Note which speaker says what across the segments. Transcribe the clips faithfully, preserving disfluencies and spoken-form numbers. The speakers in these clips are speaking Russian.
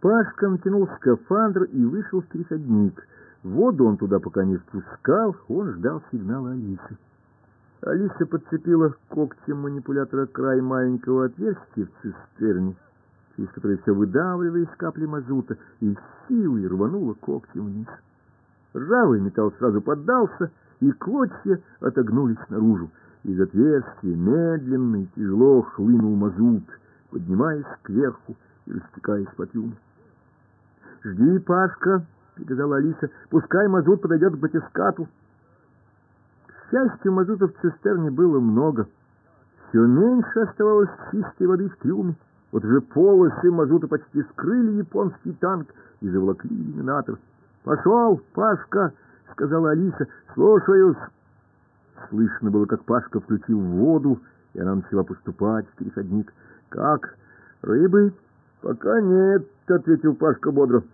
Speaker 1: Пашка натянул скафандр и вышел в переходник. Воду он туда пока не впускал, он ждал сигнала Алисы. Алиса подцепила когтем манипулятора край маленького отверстия в цистерне, через которое все выдавливая из капли мазута, и силой рванула когтем вниз. Ржавый металл сразу поддался, и клочья отогнулись наружу. Из отверстия медленно и тяжело хлынул мазут, поднимаясь кверху и растекаясь по трюму. — Жди, Пашка, — приказала Алиса, — пускай мазут подойдет к батискату. К счастью, мазута в цистерне было много. Все меньше оставалось чистой воды в трюме. Вот уже полосы мазута почти скрыли японский танк и заволокли иллюминатор. — Пошел, Пашка, — сказала Алиса, — слушаюсь. Слышно было, как Пашка включил воду, и она начала поступать в переходник. — Как? Рыбы? — Пока нет, — ответил Пашка бодро.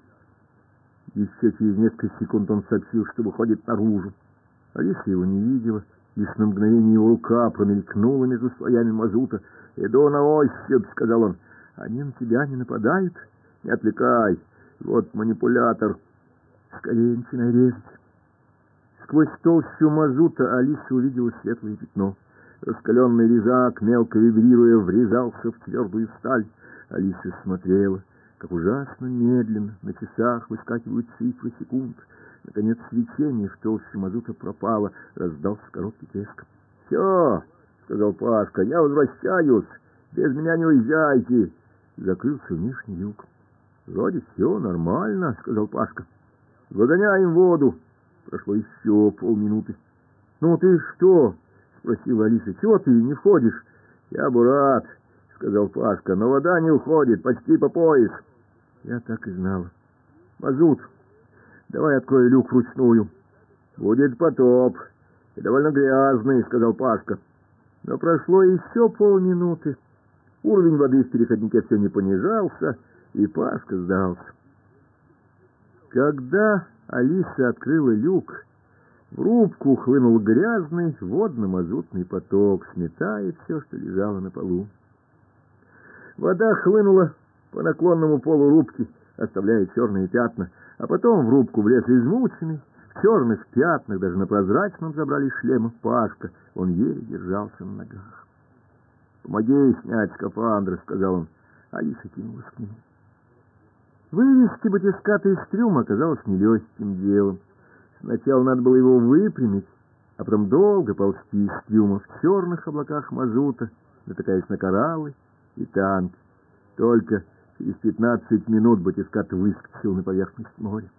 Speaker 1: Еще через несколько секунд он сообщил, что выходит наружу. Алиса его не видела, лишь на мгновение его рука промелькнула между слоями мазута. — Иду на ощупь, — сказал он. — Они на тебя не нападают? — Не отвлекай, вот манипулятор. — Скорее начинай резать. Сквозь толщу мазута Алиса увидела светлое пятно. Раскаленный резак, мелко вибрируя, врезался в твердую сталь. Алиса смотрела, как ужасно медленно на часах выскакивают цифры секунд. Наконец свечение в толще мазута пропало, раздался короткий треск. — Все, — сказал Пашка, — я возвращаюсь, без меня не уезжайте. Закрылся внешний люк. — Вроде все нормально, — сказал Пашка. — Выгоняем воду. Прошло еще полминуты. — Ну ты что? — спросила Алиса. — Чего ты не входишь? — Я бы рад, — сказал Пашка, — но вода не уходит, почти по пояс. Я так и знала. — Мазут, давай открою люк вручную. — Будет потоп. И довольно грязный, — сказал Пашка. Но прошло еще полминуты. Уровень воды в переходнике все не понижался, и Пашка сдался. Когда Алиса открыла люк, в рубку хлынул грязный водно-мазутный поток, сметая все, что лежало на полу. Вода хлынула по наклонному полу рубки, оставляя черные пятна, а потом в рубку влез измученный, в черных пятнах, даже на прозрачном забрали шлема Пашка. Он еле держался на ногах. — Помоги снять скафандр, — сказал он. Алиса кинулась к нему. Вывести батиската из трюма оказалось нелегким делом. Сначала надо было его выпрямить, а потом долго ползти из трюма в черных облаках мазута, натыкаясь на кораллы и танки. Только через пятнадцать минут батискат выскочил на поверхность моря.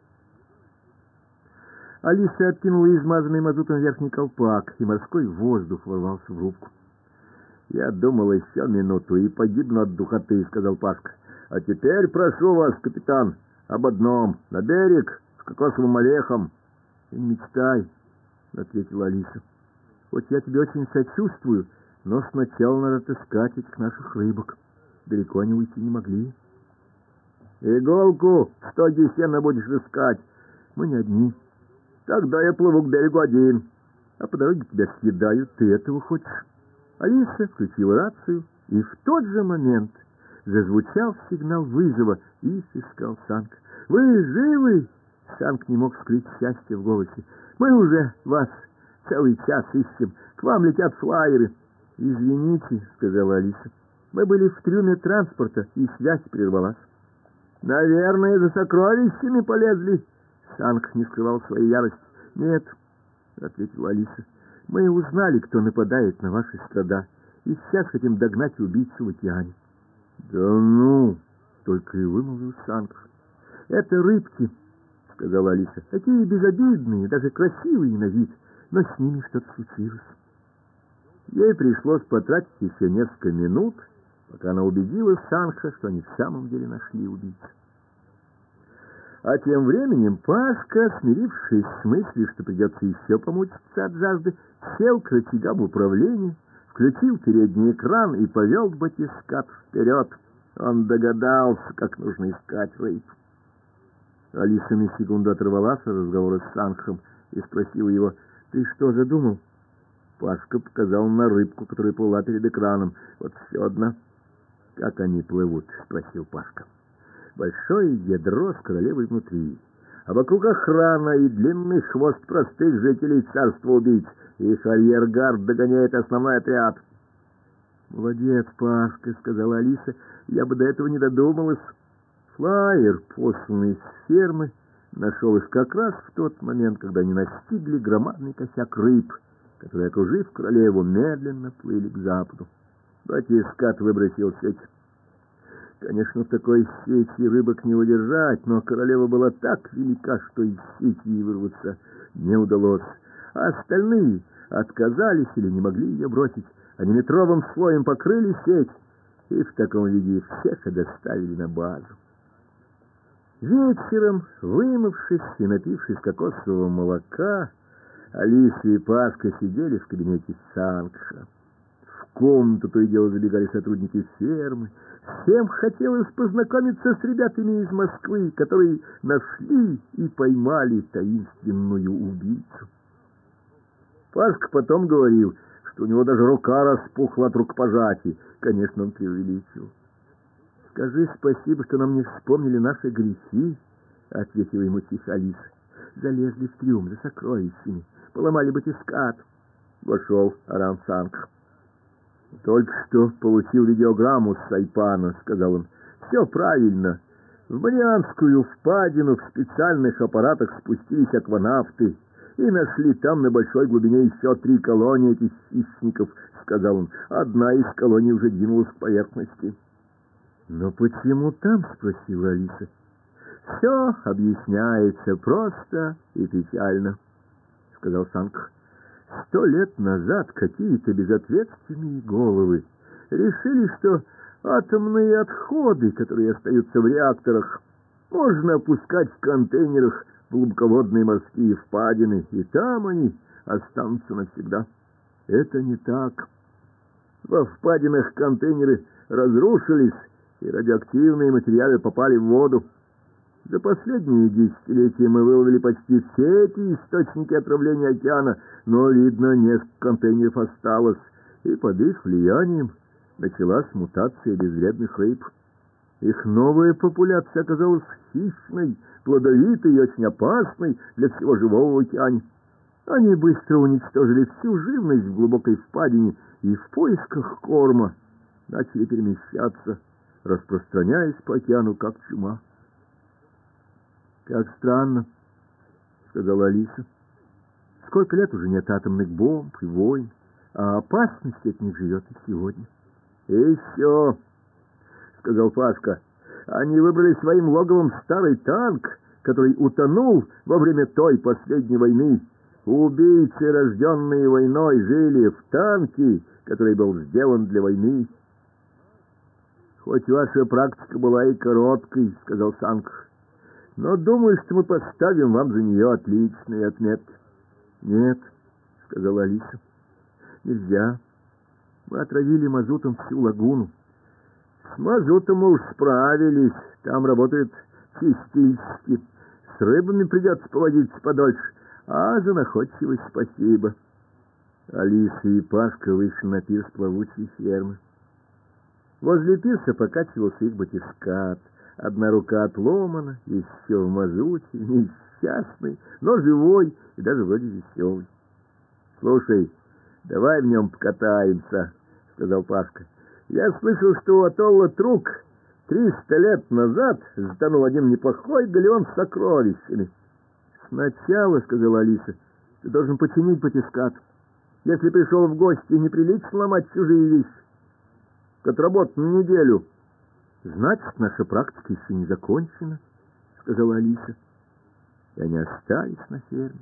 Speaker 1: Алиса откинула измазанный мазутом верхний колпак, и морской воздух ворвался в рубку. — Я думал еще минуту и погибну от духоты, — сказал Пашка. — А теперь прошу вас, капитан, об одном, на берег, с кокосовым орехом. — Не мечтай, — ответила Алиса. — Хоть я тебе очень сочувствую, но сначала надо отыскать этих наших рыбок. Далеко они уйти не могли. — Иголку в стоге сена будешь искать. Мы не одни. Тогда я плыву к берегу один. А по дороге тебя съедают. Ты этого хочешь? Алиса включила рацию, и в тот же момент зазвучал сигнал вызова, и сыскал Санк. — Вы живы? Санк не мог скрыть счастье в голосе. — Мы уже вас целый час ищем. К вам летят флайеры. — Извините, — сказала Алиса. — Мы были в трюме транспорта, и связь прервалась. — Наверное, за сокровищами полезли. Санк не скрывал своей ярости. — Нет, — ответила Алиса. — Мы узнали, кто нападает на ваши стада, и сейчас хотим догнать убийцу в океане. — Да ну! — только и вымолвил Санк. — Это рыбки, — сказала Алиса. — Такие безобидные, даже красивые на вид, но с ними что-то случилось. Ей пришлось потратить еще несколько минут, пока она убедила Санка, что они в самом деле нашли убийцу. А тем временем Пашка, смирившись с мыслью, что придется еще помучиться от жажды, сел к рычагам управления, включил передний экран и повел батискат вперед. Он догадался, как нужно искать рыб. Алиса на секунду оторвалась от разговора с Санком и спросила его: «Ты что задумал?» Пашка показал на рыбку, которая плыла перед экраном. «Вот все одна». «Как они плывут?» — спросил Пашка. большое ядро с королевой внутри, а вокруг охрана и длинный хвост простых жителей царства убийц, и арьергард догоняет основной отряд. «Молодец, Пашка», — сказала Алиса, — «я бы до этого не додумалась». Флаер, посланный с фермы, нашел их как раз в тот момент, когда они настигли громадный косяк рыб, которые, окружив королеву, медленно плыли к западу. Батискат выбросил сеть. Конечно, в такой сети рыбок не удержать, но королева была так велика, что из сети ей вырваться не удалось, а остальные отказались или не могли ее бросить. Они метровым слоем покрыли сеть, и в таком виде их всех и доставили на базу. Вечером, вымывшись и напившись кокосового молока, Алиса и Пашка сидели в кабинете Сангха. В комнату то и дело забегали сотрудники фермы. Всем хотелось познакомиться с ребятами из Москвы, которые нашли и поймали таинственную убийцу. Пашка потом говорил, что у него даже рука распухла от рукопожатий. Конечно, он преувеличил. «Скажи спасибо, что нам не вспомнили наши грехи», — ответила ему тихо Алиса. «Залезли в трюм за сокровищами, поломали батискат». Вошел Арам Сангх. «Только что получил видеограмму с Сайпана», — сказал он. «Все правильно. В Марианскую впадину в специальных аппаратах спустились акванавты и нашли там на большой глубине еще три колонии этих хищников», — сказал он. «Одна из колоний уже двинулась к поверхности». «Но почему там?» — спросила Алиса. «Все объясняется просто и печально», — сказал Сангх. «Сто лет назад какие-то безответственные головы решили, что атомные отходы, которые остаются в реакторах, можно опускать в контейнерах в глубоководные морские впадины, и там они останутся навсегда. Это не так. Во впадинах контейнеры разрушились, и радиоактивные материалы попали в воду. За последние десятилетия мы выловили почти все эти источники отравления океана, но, видно, несколько контейнеров осталось, и под их влиянием началась мутация безвредных рыб. Их новая популяция оказалась хищной, плодовитой и очень опасной для всего живого в океане. Они быстро уничтожили всю живность в глубокой впадине и в поисках корма начали перемещаться, распространяясь по океану, как чума. «Как странно», — сказала Алиса. «Сколько лет уже нет атомных бомб и войн, а опасность от них живет и сегодня». «И еще», — сказал Пашка, — «они выбрали своим логовом старый танк, который утонул во время той последней войны. Убийцы, рожденные войной, жили в танке, который был сделан для войны». «Хоть ваша практика была и короткой, — сказал Сангх, — но думаю, что мы поставим вам за нее отличные отметки». «Нет, — сказала Алиса, — нельзя. Мы отравили мазутом всю лагуну». «С мазутом мы уж справились, там работают чистильщики. С рыбами придется повозиться подольше, а за находчивость спасибо». Алиса и Пашка вышли на пирс плавучей фермы. Возле пирса покачивался их батискат. Одна рука отломана, еще в мазуте, несчастный, но живой и даже вроде веселый. «Слушай, давай в нем покатаемся», — сказал Пашка. «Я слышал, что у атолла Трук триста лет назад затонул один неплохой галеон с сокровищами». «Сначала, — сказала Алиса, — ты должен починить батискат. Если пришел в гости, неприлично ломать чужие вещи. Отработан неделю». «Значит, наша практика еще не закончена», — сказала Алиса. И они остались на ферме.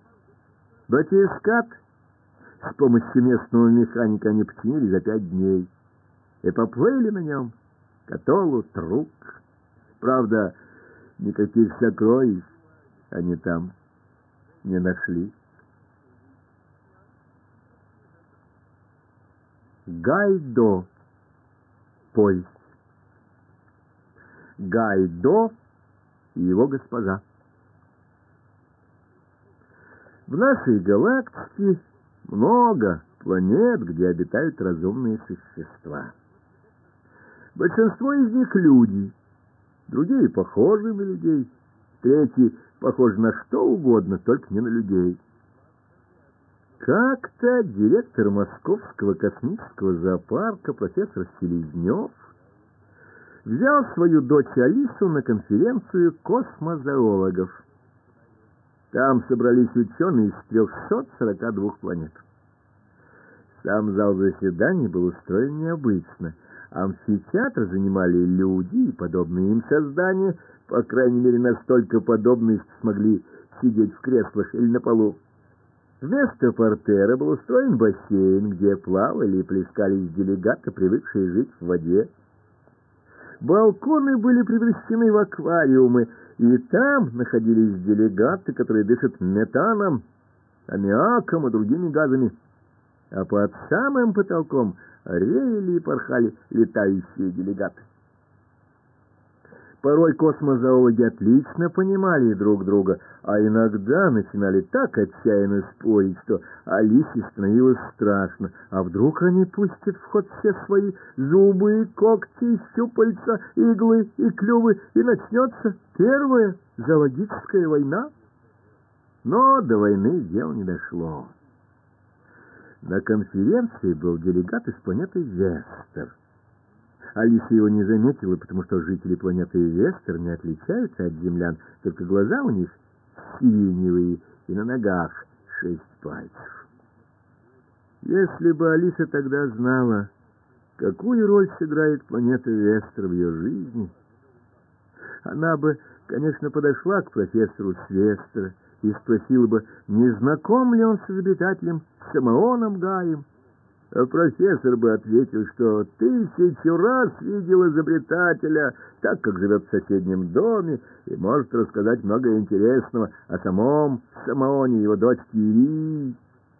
Speaker 1: Батискат с помощью местного механика они починили за пять дней и поплыли на нем к атоллу Трук. Правда, никаких сокровищ они там не нашли. Гайдо. Повесть. Гайдо и его госпожа. В нашей галактике много планет, где обитают разумные существа. Большинство из них люди, другие похожи на людей, третьи похожи на что угодно, только не на людей. Как-то директор Московского космического зоопарка профессор Селезнев взял свою дочь Алису на конференцию космозоологов. Там собрались ученые из трехсот сорока двух планет. Сам зал заседаний был устроен необычно. Амфитеатр занимали люди и подобные им создания, по крайней мере настолько подобные, что смогли сидеть в креслах или на полу. Вместо портера был устроен бассейн, где плавали и плескались делегаты, привыкшие жить в воде. Балконы были превращены в аквариумы, и там находились делегаты, которые дышат метаном, аммиаком и другими газами. А под самым потолком реяли и порхали летающие делегаты. Порой космозоологи отлично понимали друг друга, а иногда начинали так отчаянно спорить, что Алисе становилось страшно. А вдруг они пустят в ход все свои зубы, когти, щупальца, иглы и клювы, и начнется первая зоологическая война? Но до войны дело не дошло. На конференции был делегат из планеты Вестер. Алиса его не заметила, потому что жители планеты Вестер не отличаются от землян, только глаза у них сиреневые и на ногах шесть пальцев. Если бы Алиса тогда знала, какую роль сыграет планета Вестер в ее жизни, она бы, конечно, подошла к профессору с Вестера и спросила бы, не знаком ли он с обитателем Самооном Гаем. А профессор бы ответил, что тысячу раз видел изобретателя, так как живет в соседнем доме, и может рассказать много интересного о самом Самооне и его дочке Ирии.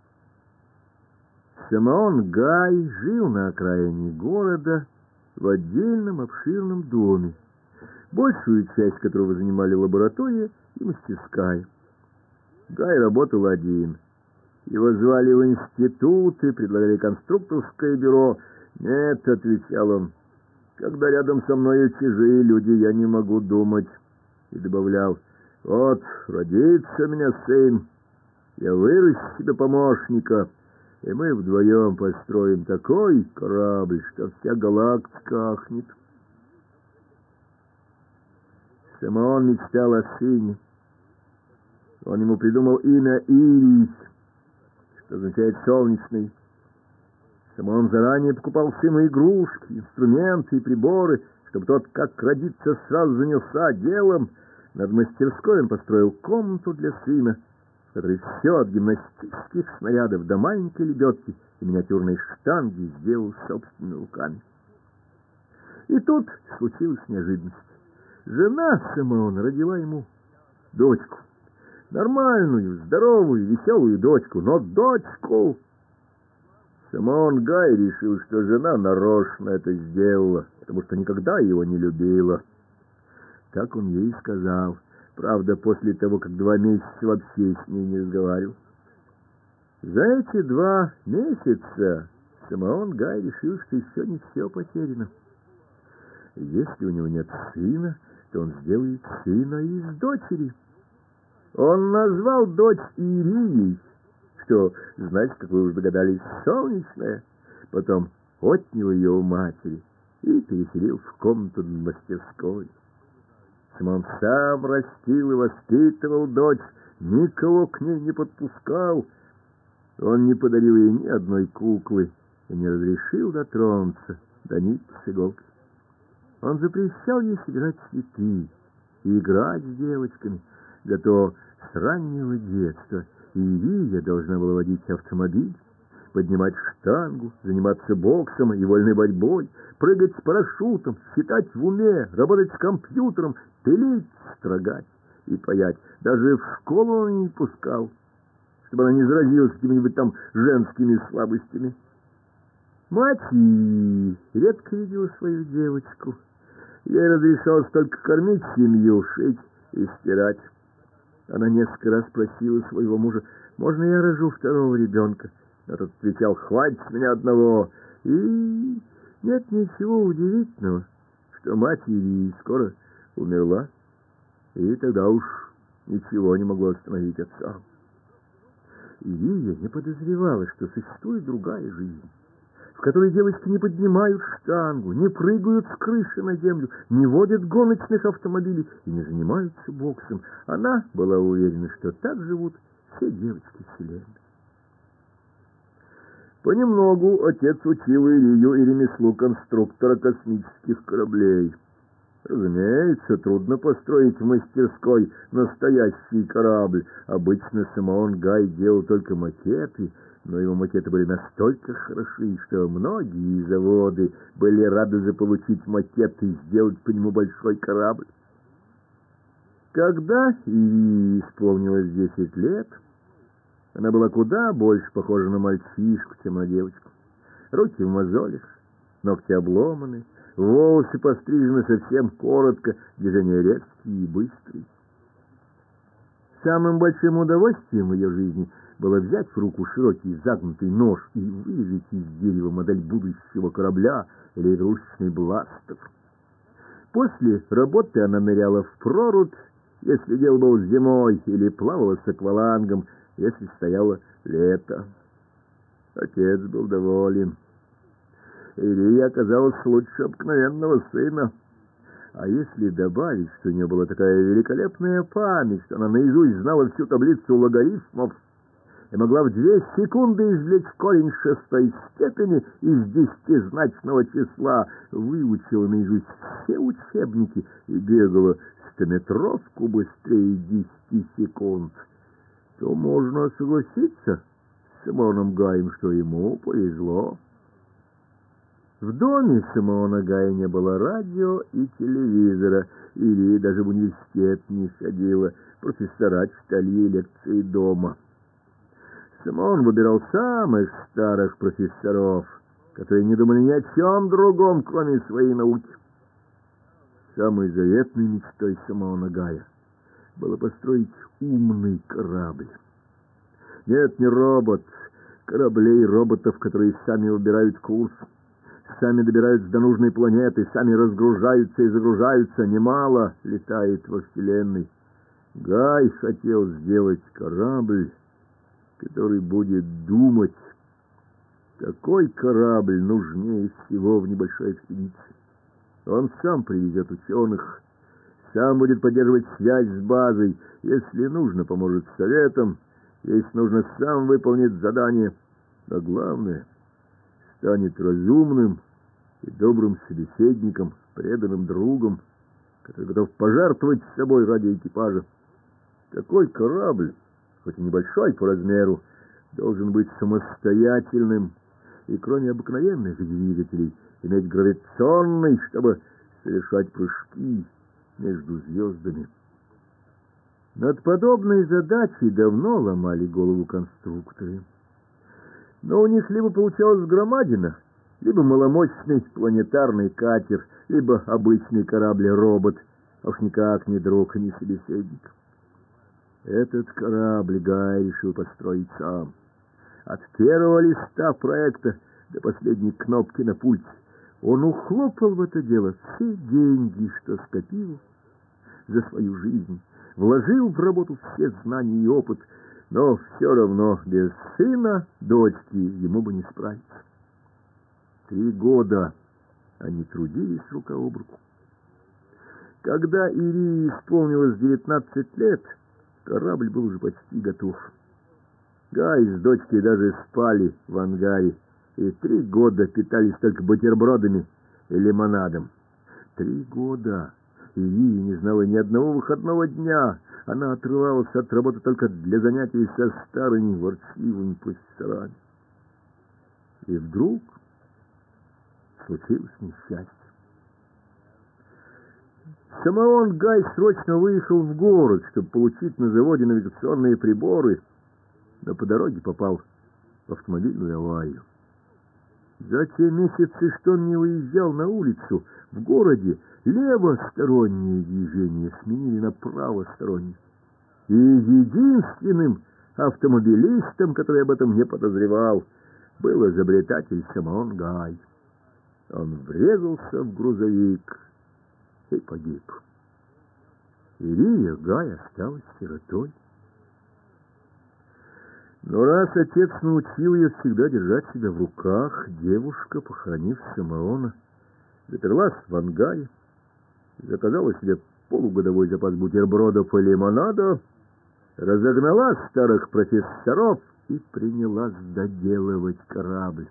Speaker 1: Самоон Гай жил на окраине города в отдельном обширном доме, большую часть которого занимали лаборатория и мастерская. Гай работал один. Его звали в институт и предлагали конструкторское бюро. «Нет», — отвечал он, — «когда рядом со мной чужие люди, я не могу думать». И добавлял: «Вот, родится у меня сын, я выращу себе помощника, и мы вдвоем построим такой корабль, что вся галактика ахнет». Самоон мечтал о сыне. Он ему придумал имя Ирий, что означает «солнечный». Самоон заранее покупал сыну игрушки, инструменты и приборы, чтобы тот, как родиться, сразу занялся делом. Над мастерской он построил комнату для сына, в которой все от гимнастических снарядов до маленькой лебедки и миниатюрной штанги сделал собственными руками. И тут случилась неожиданность. Жена Самоона родила ему дочку. Нормальную, здоровую, веселую дочку, но дочку. Самоон Гай решил, что жена нарочно это сделала, потому что никогда его не любила. Так он ей сказал. Правда, после того, как два месяца вообще с ней не разговаривал. За эти два месяца Самоон Гай решил, что еще не все потеряно. Если у него нет сына, то он сделает сына из дочери. Он назвал дочь Ирией, что, значит, как вы уже догадались, солнечная. Потом отнял ее у матери и переселил в комнату мастерской. Самоон сам растил и воспитывал дочь, никого к ней не подпускал. Он не подарил ей ни одной куклы и не разрешил дотронуться до нитки с иголкой. Он запрещал ей собирать цветы и играть с девочками. Зато с раннего детства Ирия должна была водить автомобиль, поднимать штангу, заниматься боксом и вольной борьбой, прыгать с парашютом, считать в уме, работать с компьютером, пилить, строгать и паять. Даже в школу он не пускал, чтобы она не заразилась какими-нибудь там женскими слабостями. Мать и редко видела свою девочку. Ей разрешалось только кормить семью, шить и стирать. Она несколько раз просила своего мужа: «Можно я рожу второго ребенка?» А тот отвечал: «Хватит с меня одного». И нет ничего удивительного, что мать Ирии скоро умерла, и тогда уж ничего не могло остановить отца. Ирия не подозревала, что существует другая жизнь, в которой девочки не поднимают штангу, не прыгают с крыши на землю, не водят гоночных автомобилей и не занимаются боксом. Она была уверена, что так живут все девочки вселенной. Понемногу отец учил Ирию и ремеслу конструктора космических кораблей. Разумеется, трудно построить в мастерской настоящий корабль. Обычно Симеон Гай делал только макеты, но его макеты были настолько хороши, что многие заводы были рады заполучить макет и сделать по нему большой корабль. Когда Ирии исполнилось десять лет, она была куда больше похожа на мальчишку, чем на девочку. Руки в мозолях, ногти обломаны, волосы пострижены совсем коротко, движения резкие и быстрые. Самым большим удовольствием в ее жизни было взять в руку широкий загнутый нож и вырезать из дерева модель будущего корабля или игрушечный бластер. После работы она ныряла в прорубь, если дело было зимой, или плавала с аквалангом, если стояло лето. Отец был доволен. Ирия оказалась лучше обыкновенного сына. А если добавить, что у нее была такая великолепная память, что она наизусть знала всю таблицу логарифмов и могла в две секунды извлечь корень шестой степени из десятизначного числа, выучила наизусть все учебники и бегала стометровку быстрее десяти секунд, то можно согласиться с Симеоном Гаем, что ему повезло. В доме Симеона Гая не было радио и телевизора, или даже в университет не ходила, профессора читали ей лекции дома. Симеон выбирал самых старых профессоров, которые не думали ни о чем другом, кроме своей науки. Самой заветной мечтой Симеона Гая было построить умный корабль. Нет, не робот, кораблей роботов, которые сами выбирают курс, сами добираются до нужной планеты, сами разгружаются и загружаются, немало летает во Вселенной. Гай хотел сделать корабль, который будет думать. Такой корабль нужнее всего в небольшой экспедиции. Он сам привезет ученых, сам будет поддерживать связь с базой, если нужно, поможет советам, если нужно, сам выполнит задание. Но главное, станет разумным и добрым собеседником, преданным другом, который готов пожертвовать собой ради экипажа. Такой корабль, хоть и небольшой по размеру, должен быть самостоятельным и, кроме обыкновенных двигателей, иметь гравитационный, чтобы совершать прыжки между звездами. Над подобной задачей давно ломали голову конструкторы. Но у них либо получалась громадина, либо маломощный планетарный катер, либо обычный корабль-робот, а уж никак не друг, ни собеседник. Этот корабль Гай решил построить сам. От первого листа проекта до последней кнопки на пульте он ухлопал в это дело все деньги, что скопил за свою жизнь, вложил в работу все знания и опыт, но все равно без сына, дочки ему бы не справиться. Три года они трудились рука об руку. Когда Ирии исполнилось девятнадцать лет, корабль был уже почти готов. Гай с дочкой даже спали в ангаре, и три года питались только бутербродами и лимонадом. Три года Ирия не знала ни одного выходного дня. Она отрывалась от работы только для занятий со старыми ворчливыми профессорами. И вдруг случилось несчастье. Симеон Гай срочно выехал в город, чтобы получить на заводе навигационные приборы, но по дороге попал в автомобильную аварию. За те месяцы, что он не выезжал на улицу, в городе левосторонние движения сменили на правосторонние. И единственным автомобилистом, который об этом не подозревал, был изобретатель Симеон Гай. Он врезался в грузовик и погиб. Ирия Гай осталась сиротой. Но раз отец научил ее всегда держать себя в руках, девушка, похоронив Симеона, заперлась в ангае, заказала себе полугодовой запас бутербродов и лимонада, разогнала старых профессоров и принялась доделывать корабль.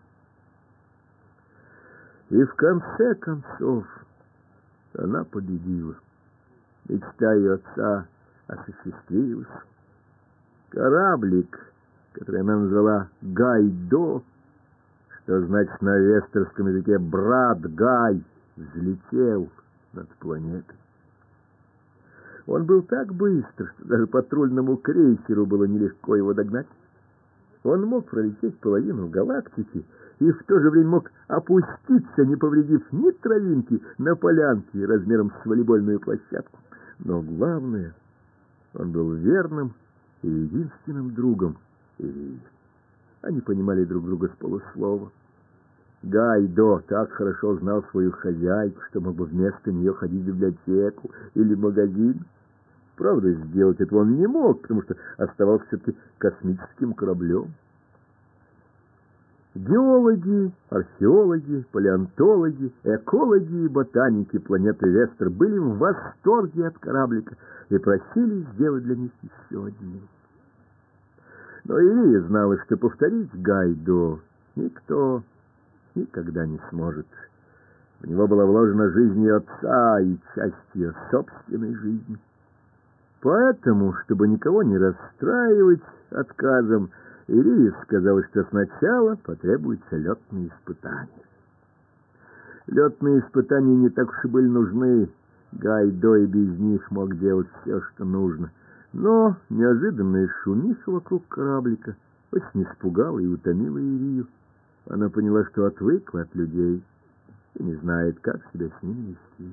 Speaker 1: И в конце концов она победила. Мечта ее отца осуществилась. Кораблик, который она назвала Гайдо, что значит на вестерском языке «брат Гай», взлетел над планетой. Он был так быстр, что даже патрульному крейсеру было нелегко его догнать. Он мог пролететь половину галактики и в то же время мог опуститься, не повредив ни травинки, на полянке размером с волейбольную площадку. Но главное, он был верным и единственным другом Ирии. Они понимали друг друга с полуслова. Гайдо так хорошо знал свою хозяйку, что мог бы вместо нее ходить в библиотеку или в магазин. Правда, сделать это он не мог, потому что оставался все-таки космическим кораблем. Геологи, археологи, палеонтологи, экологи и ботаники планеты Вестер были в восторге от кораблика и просили сделать для них еще один. Но Ирия знала, что повторить Гайдо никто никогда не сможет. В него была вложена жизнь ее отца и часть ее собственной жизни. Поэтому, чтобы никого не расстраивать отказом, Ирия сказала, что сначала потребуются летные испытания. Летные испытания не так уж и были нужны. Гайдо и без них мог делать все, что нужно. Но неожиданная шумиха вокруг кораблика очень испугала и утомила Ирию. Она поняла, что отвыкла от людей и не знает, как себя с ними вести.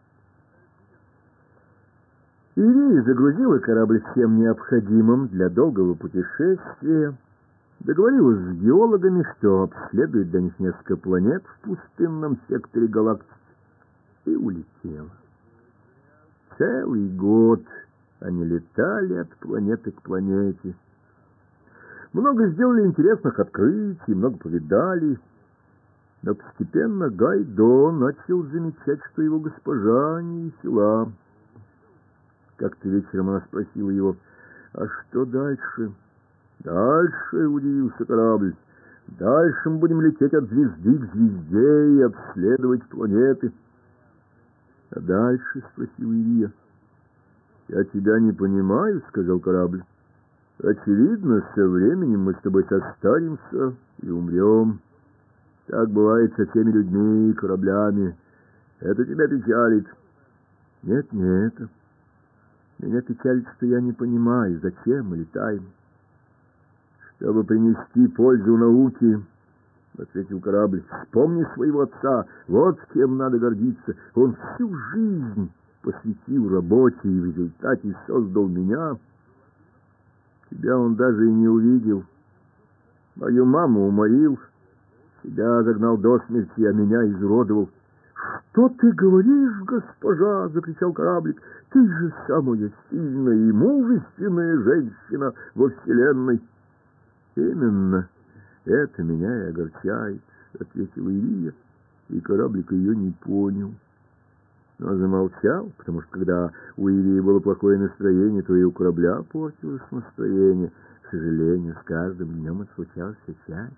Speaker 1: Ирия загрузила корабль всем необходимым для долгого путешествия, договорилась с геологами, что обследует для них несколько планет в пустынном секторе галактики, и улетела. Целый год они летали от планеты к планете. Много сделали интересных открытий, много повидали, но постепенно Гайдо начал замечать, что его госпожа не весела. Как-то вечером она спросила его: «А что дальше?» «Дальше», — удивился корабль, — «дальше мы будем лететь от звезды к звезде и обследовать планеты». «А дальше?» — спросил Ирия. «Я тебя не понимаю», — сказал корабль. «Очевидно, со временем мы с тобой состаримся и умрем. Так бывает со всеми людьми и кораблями. Это тебя печалит?» «Нет, не это. Меня печалит, что я не понимаю, зачем мы летаем». «Чтобы принести пользу науке», — ответил корабль. «Вспомни своего отца, вот с кем надо гордиться. Он всю жизнь посвятил работе и в результате создал меня. Тебя он даже и не увидел. Мою маму уморил, себя загнал до смерти, а меня изуродовал». «Что ты говоришь, госпожа?» — закричал кораблик. «Ты же самая сильная и мужественная женщина во Вселенной». «Именно это меня и огорчает», — ответила Ирия, и кораблик ее не понял. Но замолчал, потому что когда у Ирии было плохое настроение, то и у корабля портилось настроение. К сожалению, с каждым днем это случалось все чаще.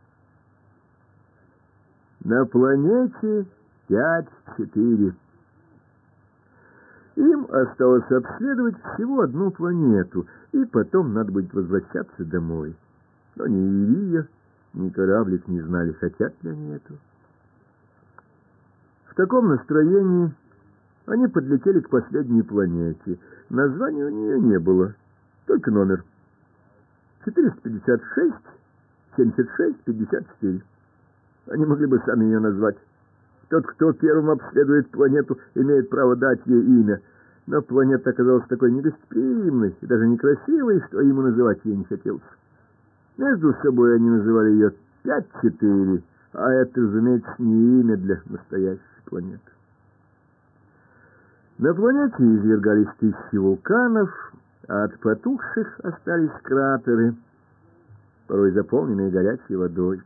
Speaker 1: На планете пять четыре. Им осталось обследовать всего одну планету, и потом надо будет возвращаться домой. Но ни Ирия, ни кораблик не знали, хотят ли они этого. В таком настроении они подлетели к последней планете. Названия у нее не было, только номер. четыреста пятьдесят шесть семьдесят шесть пятьдесят четыре. Они могли бы сами ее назвать. Тот, кто первым обследует планету, имеет право дать ей имя. Но планета оказалась такой негостеприимной и даже некрасивой, что ему называть ее не хотелось. Между собой они называли ее пять четыре, а это, разумеется, не имя для настоящей планеты. На планете извергались тысячи вулканов, а от потухших остались кратеры, порой заполненные горячей водой.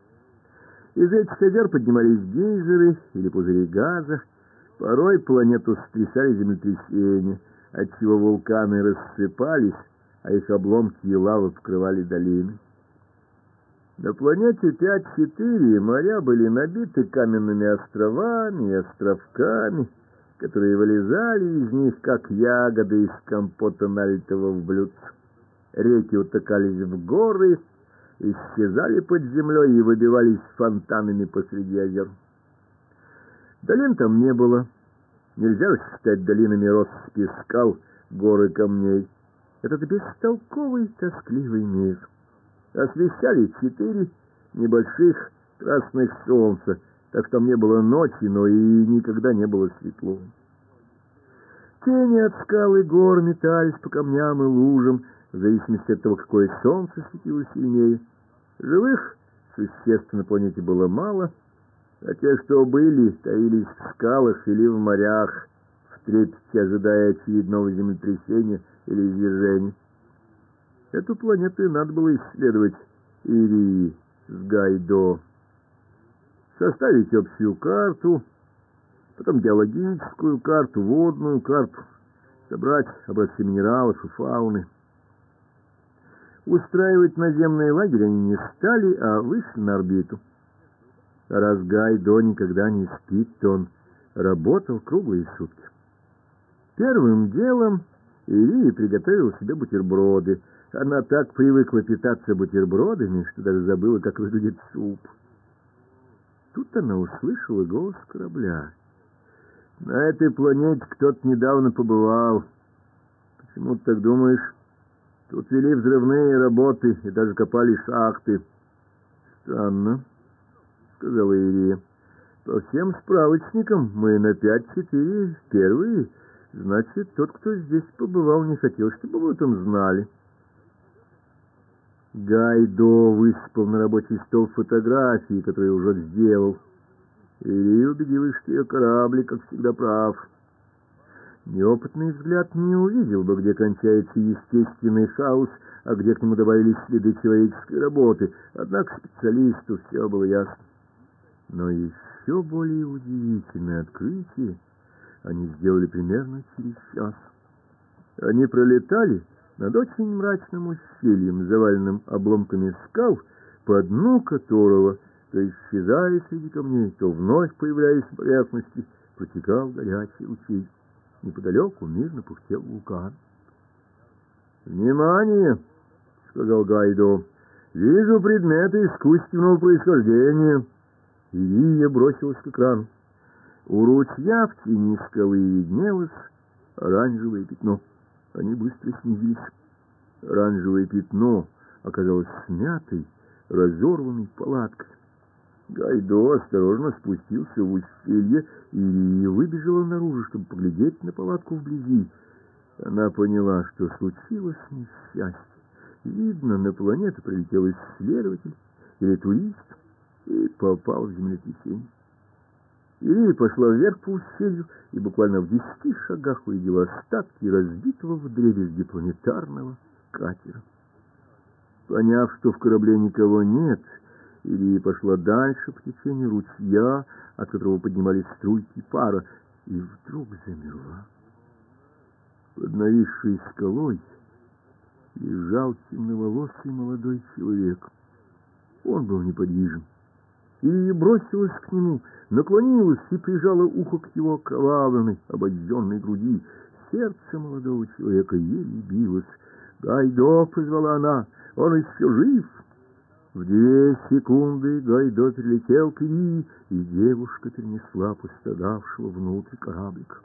Speaker 1: Из этих озер поднимались гейзеры или пузыри газа, порой планету сотрясали землетрясения, отчего вулканы рассыпались, а их обломки и лава покрывали долины. На планете пять-четыре моря были набиты каменными островами и островками, которые вылезали из них, как ягоды из компота, налитого в блюдце. Реки утыкались в горы, исчезали под землей и выбивались фонтанами посреди озер. Долин там не было. Нельзя считать долинами россыпи скал, горы камней. Этот бестолковый, тоскливый мир освещали четыре небольших красных солнца, так что там не было ночи, но и никогда не было светло. Тени от скал и гор метались по камням и лужам, в зависимости от того, какое солнце светило сильнее. Живых существ на планете было мало, а те, что были, таились в скалах или в морях, в трепете ожидая очередного землетрясения или извержения. Эту планету и надо было исследовать Ирии с Гайдо, составить общую карту, потом геологическую карту, водную карту, собрать образцы минералов и фауны. Устраивать наземные лагеря они не стали, а вышли на орбиту. А раз Гайдо никогда не спит, то он работал круглые сутки. Первым делом Ирия приготовила себе бутерброды. Она так привыкла питаться бутербродами, что даже забыла, как выглядит суп. Тут она услышала голос корабля. На этой планете кто-то недавно побывал. Почему ты так думаешь? Тут вели взрывные работы и даже копали шахты. Странно, сказала Ирия. По всем справочникам мы на пять-четыре первые. Значит, тот, кто здесь побывал, не хотел, чтобы об этом знали. Гайдо высыпал на рабочий стол фотографии, которые уже сделал. Ирия убедилась, что ее корабль, как всегда, прав. Неопытный взгляд не увидел бы, где кончается естественный хаос, а где к нему добавились следы человеческой работы. Однако специалисту все было ясно. Но еще более удивительное открытие они сделали примерно через час. Они пролетали над очень мрачным ущельем, заваленным обломками скал, по дну которого, то исчезая среди камней, то вновь появляясь на поверхности, протекал горячий ручей. Неподалеку мирно пыхтел вулкан. «Внимание!» — сказал Гайдо. «Вижу предметы искусственного происхождения». Ирия бросилась к экрану. У ручья в тени скалы виднелось оранжевое пятно. Они быстро снизились. Оранжевое пятно оказалось смятой, разорванной палаткой. Гайдо осторожно спустился в ущелье и выбежала наружу, чтобы поглядеть на палатку вблизи. Она поняла, что случилось несчастье. Видно, на планету прилетел исследователь или турист и попал в землетрясение. Ирия пошла вверх по ущелью и буквально в десяти шагах увидела остатки разбитого вдребезги планетарного катера. Поняв, что в корабле никого нет, Ирия пошла дальше по течению ручья, от которого поднимались струйки пара, и вдруг замерла. Под нависшей скалой лежал темноволосый молодой человек. Он был неподвижен. И бросилась к нему, наклонилась и прижала ухо к его окровавленной, обожженной груди. Сердце молодого человека еле билось. «Гайдо!» — позвала она. «Он еще жив!» В две секунды Гайдо прилетел к Ирии, и девушка перенесла пострадавшего внутрь кораблика.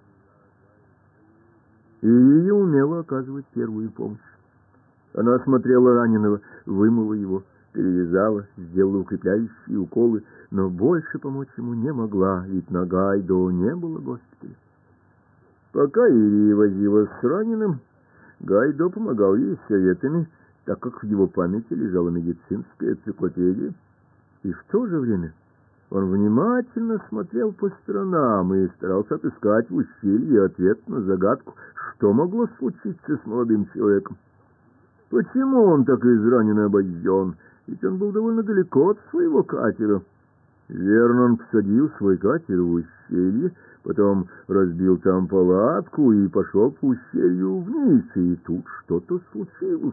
Speaker 1: Ирия умела оказывать первую помощь. Она осмотрела раненого, вымыла его, перевязала, сделала укрепляющие уколы, но больше помочь ему не могла, ведь на Гайдо не было госпиталя. Пока Ирия возилась с раненым, Гайдо помогал ей советами, так как в его памяти лежала медицинская энциклопедия, и в то же время Он внимательно смотрел по сторонам и старался отыскать в ущелье ответ на загадку, что могло случиться с молодым человеком. Почему он так изранен и обожжен? Ведь он был довольно далеко от своего катера. Верно, он посадил свой катер в ущелье, потом разбил там палатку и пошел по ущелью вниз, и тут что-то случилось.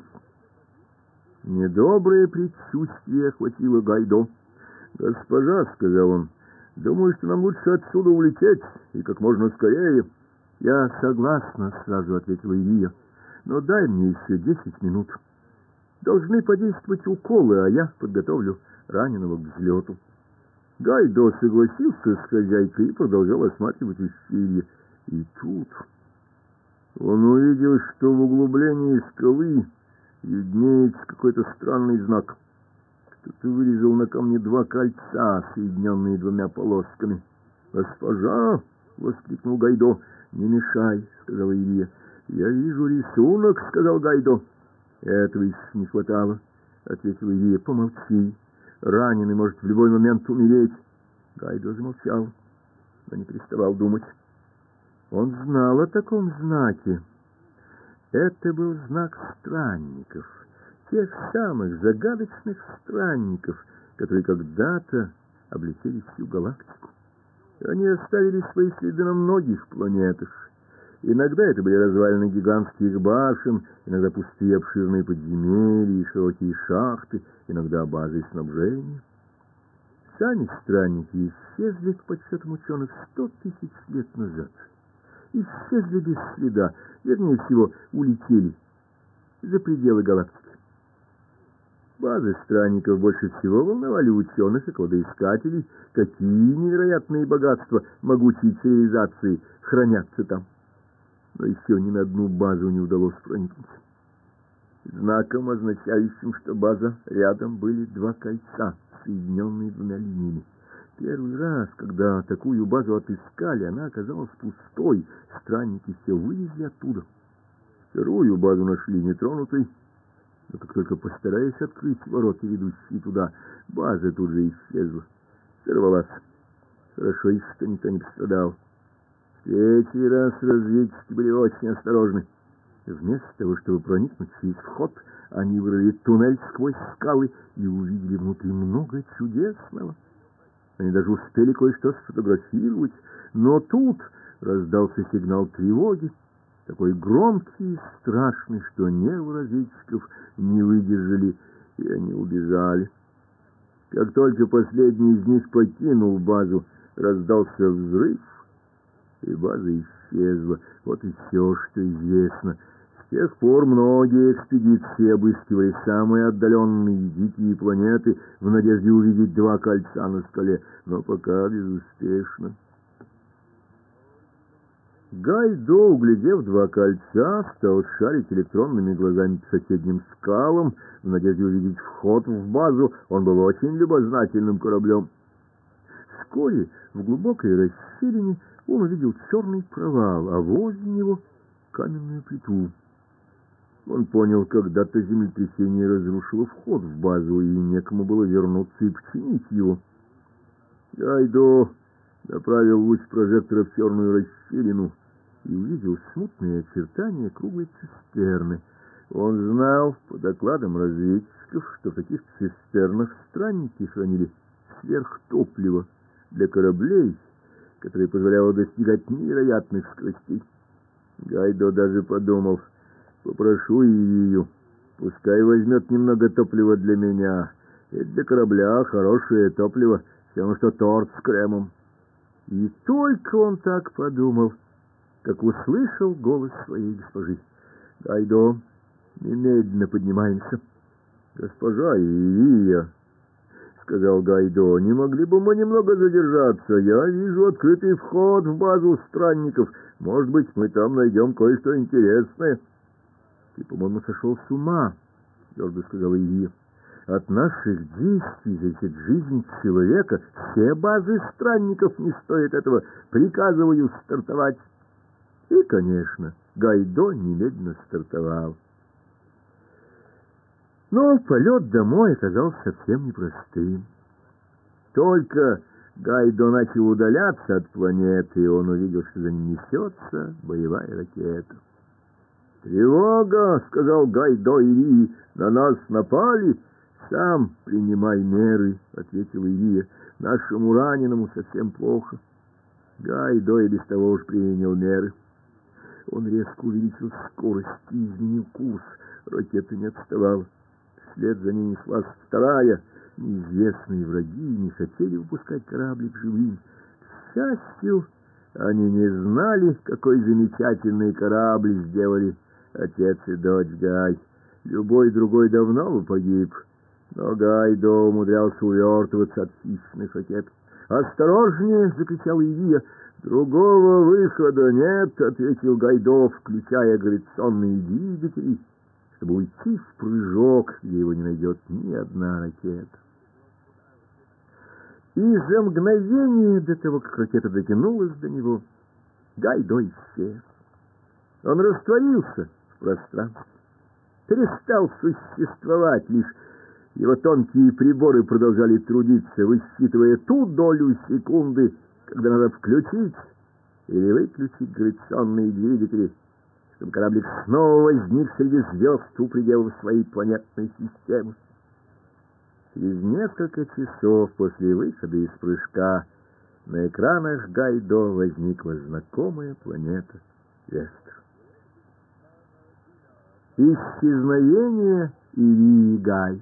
Speaker 1: Недоброе предчувствие охватило Гайдо. «Госпожа», — сказал он, — «думаю, что нам лучше отсюда улететь, и как можно скорее». «Я согласна», — сразу ответила Илья, — «но дай мне еще десять минут. Должны подействовать уколы, а я подготовлю раненого к взлету». Гайдо согласился с хозяйкой и продолжал осматривать ущелье. И тут он увидел, что в углублении скалы виднеется какой-то странный знак. Кто-то вырезал на камне два кольца, соединенные двумя полосками. «Госпожа!» — воскликнул Гайдо. «Не мешай», — сказала Илья. «Я вижу рисунок», — сказал Гайдо. «Этого еще не хватало», — ответила Илья. «Помолчи. Раненый может в любой момент умереть». Гайдо замолчал, но не переставал думать. Он знал о таком знаке. Это был знак странников, тех самых загадочных странников, которые когда-то облетели всю галактику. Они оставили свои следы на многих планетах. Иногда это были развалины гигантских башен, иногда пустые обширные подземелья и широкие шахты, иногда базы снабжения. Сами странники исчезли, к подсчетам ученых, сто тысяч лет назад. Исчезли без следа, вернее всего, улетели за пределы галактики. Базы странников больше всего волновали ученых и кладоискателей, какие невероятные богатства могучей цивилизации хранятся там. Но еще ни на одну базу не удалось проникнуть. Знаком, означающим, что база рядом, были два кольца, соединенные двумя линиями. Первый раз, когда такую базу отыскали, она оказалась пустой, странники все вывезли оттуда. Вторую базу нашли нетронутой, но как только постарались открыть ворота, ведущие туда, база тут же исчезла, сорвалась. Хорошо, если что никто не пострадал. В третий раз разведчики были очень осторожны. Вместо того, чтобы проникнуть через вход, они вырыли туннель сквозь скалы и увидели внутри много чудесного. Они даже успели кое-что сфотографировать, но тут раздался сигнал тревоги, такой громкий и страшный, что нервы разведчиков не выдержали, и они убежали. Как только последний из них покинул базу, раздался взрыв, и база исчезла. Вот и все, что известно. С тех пор многие экспедиции обыскивали самые отдаленные и дикие планеты в надежде увидеть два кольца на скале, но пока безуспешно. Гайдо, углядев два кольца, стал шарить электронными глазами по соседним скалам в надежде увидеть вход в базу. Он был очень любознательным кораблем. Вскоре в глубокой расщелине он увидел черный провал, а возле него каменную плиту. Он понял, когда-то землетрясение разрушило вход в базу, и некому было вернуться и починить его. Гайдо направил луч прожектора в черную расщелину и увидел смутные очертания круглой цистерны. Он знал по докладам разведчиков, что в таких цистернах странники хранили сверхтопливо для кораблей, которое позволяло достигать невероятных скоростей. Гайдо даже подумал: попрошу ее, пускай возьмет немного топлива для меня. Это для корабля хорошее топливо, все равно что торт с кремом. И только он так подумал, как услышал голос своей госпожи: «Гайдо, немедленно поднимаемся». «Госпожа Ия», — сказал Гайдо, — «не могли бы мы немного задержаться? Я вижу открытый вход в базу странников. Может быть, мы там найдем кое-что интересное». «Ты, по-моему, сошел с ума», — твердо сказала Ия. «От наших действий зависит жизнь человека. Все базы странников не стоят этого. Приказываю стартовать». И, конечно, Гайдо немедленно стартовал. Но полет домой оказался совсем непростым. Только Гайдо начал удаляться от планеты, и он увидел, что за ним несется боевая ракета. «Тревога!» — сказал Гайдо Ирии. «На нас напали!» «Сам принимай меры!» — ответил Ирия. «Нашему раненому совсем плохо». Гайдо и без того уж принял меры. Он резко увеличил скорость и изменил курс. Ракета не отставала. Вслед за ней неслась вторая. Неизвестные враги не хотели выпускать кораблик живым. К счастью, они не знали, какой замечательный корабль сделали отец и дочь Гай. Любой другой давно бы погиб, но Гайдо умудрялся увертываться от хищных ракет. «Осторожнее!» — закричал Ирия. «Другого выхода нет!» — ответил Гайдо, включая гравитационные двигатели, чтобы уйти в прыжок, где его не найдет ни одна ракета. И за мгновение до того, как ракета дотянулась до него, Гайдо исчез. Он растворился в пространстве, перестал существовать, лишь его тонкие приборы продолжали трудиться, высчитывая ту долю секунды, когда надо включить или выключить гравитационные двигатели, чтобы кораблик снова возник среди звезд у пределов своей планетной системы. Через несколько часов после выхода из прыжка на экранах Гайдо возникла знакомая планета Вестер. Исчезновение Ирии Гай.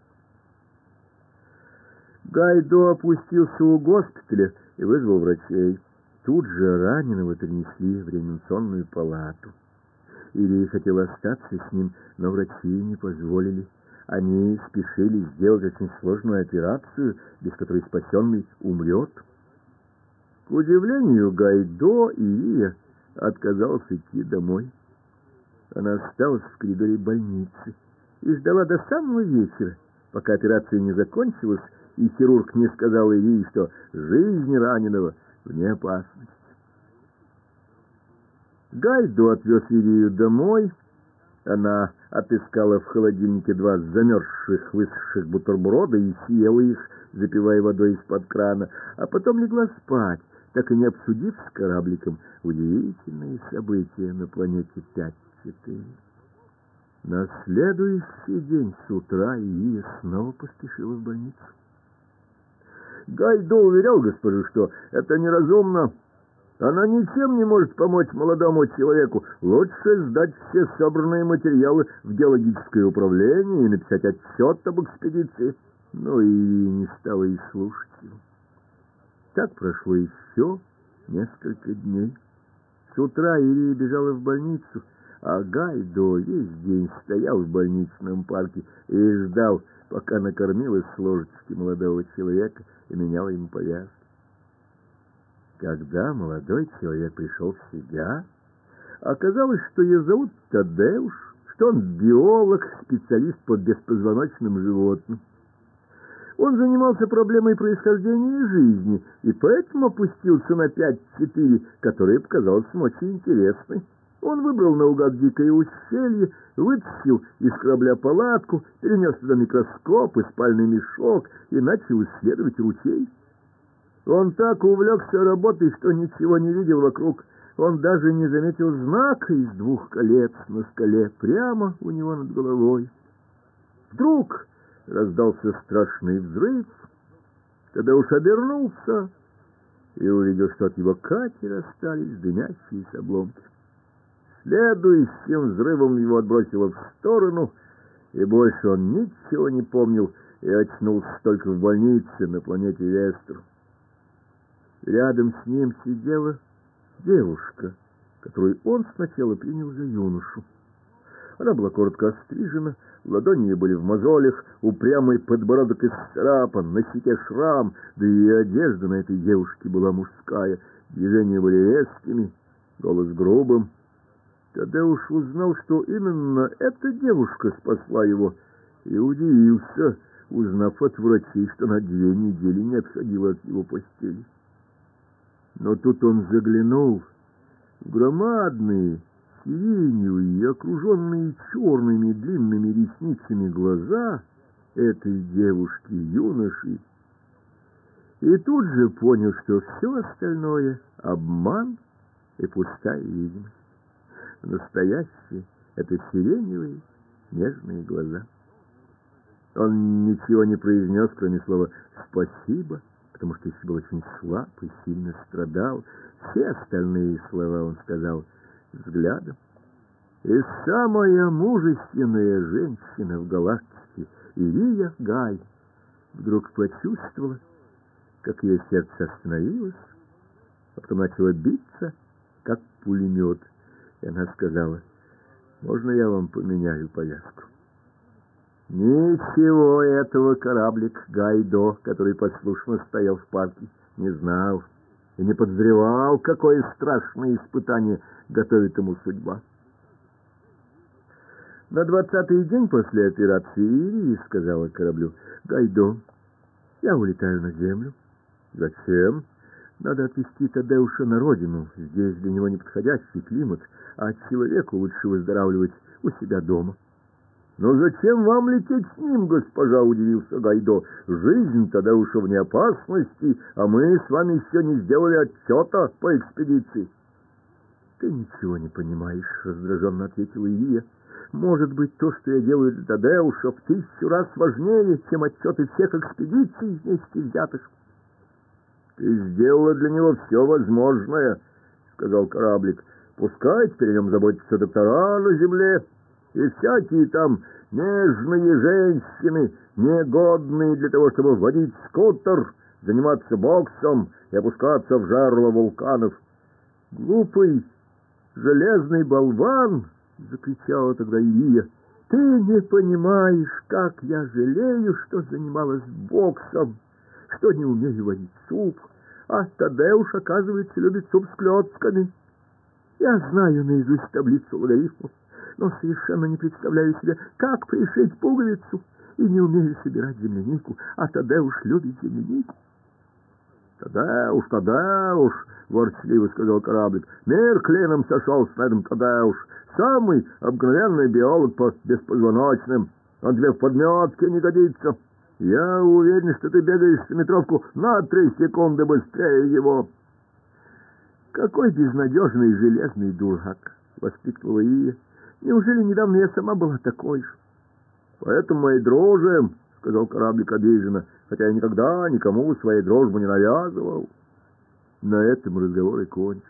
Speaker 1: Гайдо опустился у госпиталя и вызвал врачей. Тут же раненого перенесли в реанимационную палату. Ирия хотела остаться с ним, но врачи не позволили. Они спешили сделать очень сложную операцию, без которой спасенный умрет. К удивлению Гайдо, Ирия отказалась идти домой. Она осталась в коридоре больницы и ждала до самого вечера, пока операция не закончилась, и хирург не сказал Ирии, что жизнь раненого вне опасности. Гайдо отвез Ирию домой. Она отыскала в холодильнике два замерзших, высохших бутерброда и съела их, запивая водой из-под крана, а потом легла спать, так и не обсудив с корабликом удивительные события на планете пять четыре. На следующий день с утра Ирия снова поспешила в больницу. Гайдо уверял госпожу, что это неразумно. Она ничем не может помочь молодому человеку. Лучше сдать все собранные материалы в геологическое управление и написать отчет об экспедиции. Но и не стала и слушать его. Так прошло еще несколько дней. С утра Ирия бежала в больницу, а Гайдо весь день стоял в больничном парке и ждал, пока накормилась с ложечки молодого человека и меняла ему повязки. Когда молодой человек пришел в себя, оказалось, что ее зовут Тадеуш, что он биолог, специалист по беспозвоночным животным. Он занимался проблемой происхождения жизни, и поэтому опустился на пять четыре, которая показалась ему очень интересной. Он выбрал наугад дикое ущелье, вытащил из корабля палатку, перенес туда микроскоп и спальный мешок и начал исследовать ручей. Он так увлекся работой, что ничего не видел вокруг. Он даже не заметил знака из двух колец на скале прямо у него над головой. Вдруг раздался страшный взрыв. Тогда уж обернулся и увидел, что от его катера остались дымящиеся обломки. Следующим взрывом его отбросило в сторону, и больше он ничего не помнил и очнулся только в больнице на планете Вестер. Рядом с ним сидела девушка, которую он сначала принял за юношу. Она была коротко острижена, ладони ее были в мозолях, упрямый подбородок исцарапан, на щеке шрам, да и одежда на этой девушке была мужская, движения были резкими, голос грубым. Тадеуш узнал, что именно эта девушка спасла его, и удивился, узнав от врачей, что на две недели не отходила от его постели. Но тут он заглянул в громадные, сиреневые и окруженные черными длинными ресницами глаза этой девушки-юноши и тут же понял, что все остальное — обман и пустая видимость. Настоящие — это сиреневые нежные глаза. Он ничего не произнес, кроме слова «спасибо», потому что еще был очень слаб и сильно страдал. Все остальные слова он сказал взглядом. И самая мужественная женщина в галактике, Ирия Гай, вдруг почувствовала, как ее сердце остановилось, а потом начало биться, как пулемет. И она сказала: «Можно я вам поменяю повязку?» Ничего этого кораблик Гайдо, который послушно стоял в парке, не знал и не подозревал, какое страшное испытание готовит ему судьба. На двадцатый день после операции Ирия сказала кораблю: «Гайдо, я улетаю на землю». «Зачем?» «Надо отвезти Тадеуша на родину. Здесь для него неподходящий климат, а человеку лучше выздоравливать у себя дома». «Но зачем вам лететь с ним, госпожа?» — удивился Гайдо. «Жизнь Тадеуша вне опасности, а мы с вами еще не сделали отчета по экспедиции». «Ты ничего не понимаешь», — раздраженно ответила Ирия. «Может быть, то, что я делаю для Тадеуша, в тысячу раз важнее, чем отчеты всех экспедиций вместе взятых». «Ты сделала для него все возможное», — сказал кораблик. «Пускай теперь о нем заботятся доктора на земле, и всякие там нежные женщины, негодные для того, чтобы водить скутер, заниматься боксом и опускаться в жерло вулканов». «Глупый железный болван!» — закричала тогда Ирия. «Ты не понимаешь, как я жалею, что занималась боксом, что не умею варить суп, а Тадеуш, оказывается, любит суп с клетками. Я знаю наизусть таблицу логарифмов, но совершенно не представляю себе, как пришить пуговицу, и не умею собирать землянику, а Тадеуш любит землянику». «Тадеуш, Тадеуш!» — ворчливо сказал кораблик. «Мир клином сошелся на этом Тадеуш. Самый обыкновенный биолог по беспозвоночным. Он тебе в подметке не годится. Я уверен, что ты бегаешь в метровку на три секунды быстрее его». «Какой безнадежный железный дурак!» — воскликнула Ия. «Неужели недавно я сама была такой же?» «Поэтому мы и дружим», — сказал кораблик обиженно, «хотя я никогда никому своей дружбу не навязывал». На этом разговор и кончился.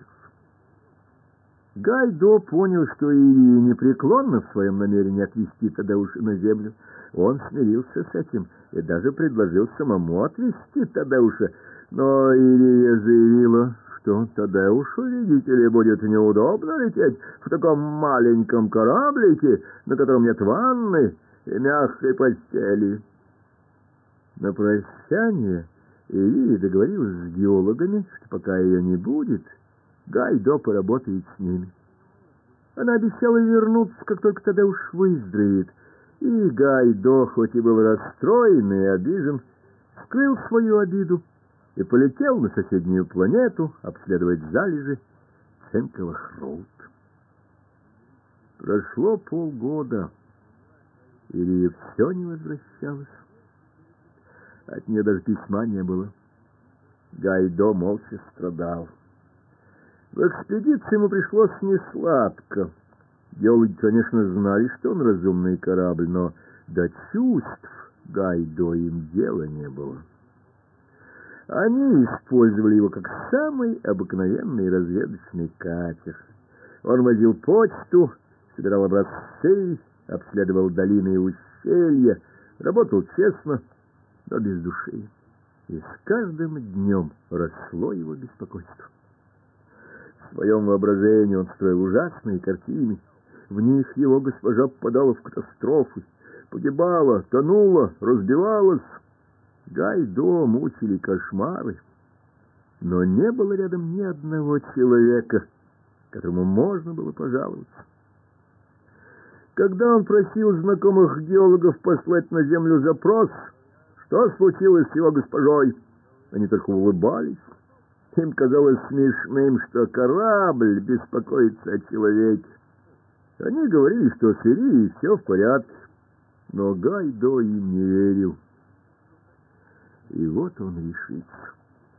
Speaker 1: Гайдо понял, что Ирия непреклонна в своем намерении отвезти Тадеуша на землю. Он смирился с этим и даже предложил самому отвезти Тадеуша, но Ирия заявила, что Тадеушу, видите ли, будет неудобно лететь в таком маленьком кораблике, на котором нет ванны и мягкой постели. На прощание Ирия договорилась с геологами, что пока ее не будет, Гайдо поработает с ними. Она обещала вернуться, как только Тадеуш выздоровеет, и Гайдо, хоть и был расстроен и обижен, скрыл свою обиду и полетел на соседнюю планету обследовать залежи цинковых руд. Прошло полгода, Ирия все не возвращалась. От нее даже письма не было. Гайдо молча страдал. В экспедиции ему пришлось несладко. Геологи, конечно, знали, что он разумный корабль, но до чувств Гайдо им дела не было. Они использовали его как самый обыкновенный разведочный катер. Он возил почту, собирал образцы, обследовал долины и ущелья, работал честно, но без души. И с каждым днем росло его беспокойство. В своем воображении он строил ужасные картины. В них его госпожа попадала в катастрофы, погибала, тонула, разбивалась. Гайдо мучили кошмары, но не было рядом ни одного человека, которому можно было пожаловаться. Когда он просил знакомых геологов послать на Землю запрос, что случилось с его госпожой, они только улыбались. Им казалось смешным, что корабль беспокоится о человеке. Они говорили, что с Ирией все в порядке, но Гайдо им не верил. И вот он решится.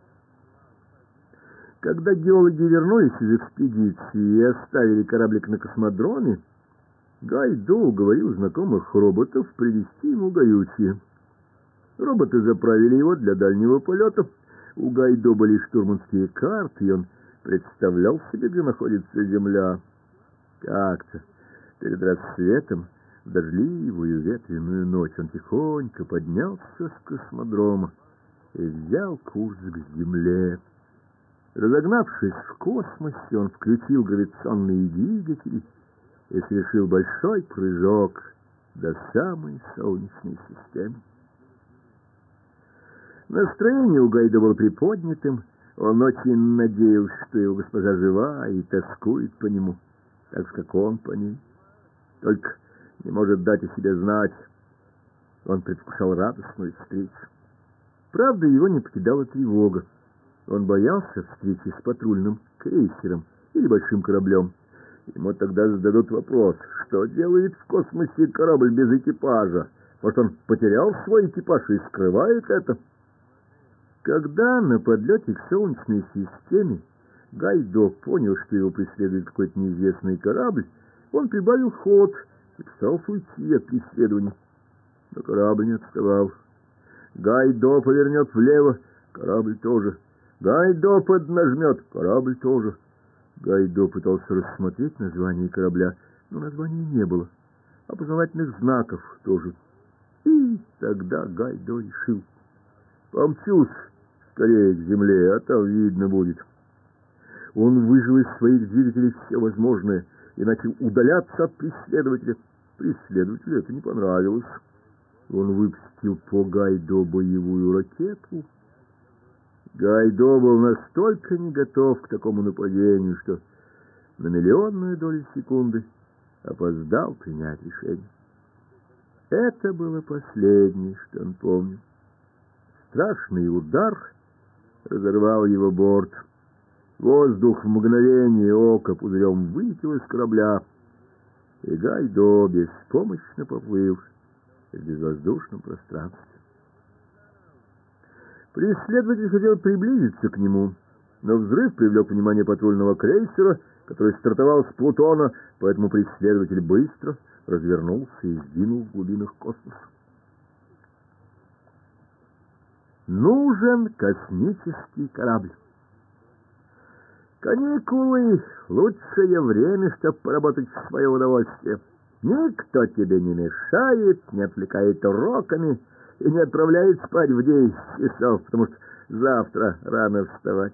Speaker 1: Когда геологи вернулись из экспедиции и оставили кораблик на космодроме, Гайдо уговорил знакомых роботов привезти ему горючее. Роботы заправили его для дальнего полета. У Гайдо были штурманские карты, и он представлял себе, где находится Земля. Как-то перед рассветом, в дождливую ветреную ночь, он тихонько поднялся с космодрома и взял курс к Земле. Разогнавшись в космосе, он включил гравитационные двигатели и совершил большой прыжок до самой Солнечной системы. Настроение у Гайдо было приподнятым. Он очень надеялся, что его госпожа жива и тоскует по нему, так же, как он по ней. Только не может дать о себе знать. Он предвкушал радостную встречу. Правда, его не покидала тревога. Он боялся встречи с патрульным крейсером или большим кораблем. Ему тогда зададут вопрос, что делает в космосе корабль без экипажа? Может, он потерял свой экипаж и скрывает это? Когда на подлете к Солнечной системе Гайдо понял, что его преследует какой-то неизвестный корабль, он прибавил ход и пытался уйти от преследования. Но корабль не отставал. Гайдо повернет влево, корабль тоже. Гайдо поднажмет, корабль тоже. Гайдо пытался рассмотреть название корабля, но названия не было. Опознавательных знаков тоже. И тогда Гайдо решил: помчусь скорее к земле, а там видно будет. Он выжил из своих двигателей все возможное и начал удаляться от преследователя. Преследователю это не понравилось. Он выпустил по Гайдо боевую ракету. Гайдо был настолько не готов к такому нападению, что на миллионную долю секунды опоздал принять решение. Это было последнее, что он помнил. Страшный удар разорвал его борт. Воздух в мгновение ока пузырем вылетел из корабля, и Гайдо беспомощно поплыл в безвоздушном пространстве. Преследователь хотел приблизиться к нему, но взрыв привлек внимание патрульного крейсера, который стартовал с Плутона, поэтому преследователь быстро развернулся и сгинул в глубинах космоса. Нужен космический корабль. Каникулы — лучшее время, чтобы поработать в свое удовольствие. Никто тебе не мешает, не отвлекает уроками и не отправляет спать в десять часов, потому что завтра рано вставать.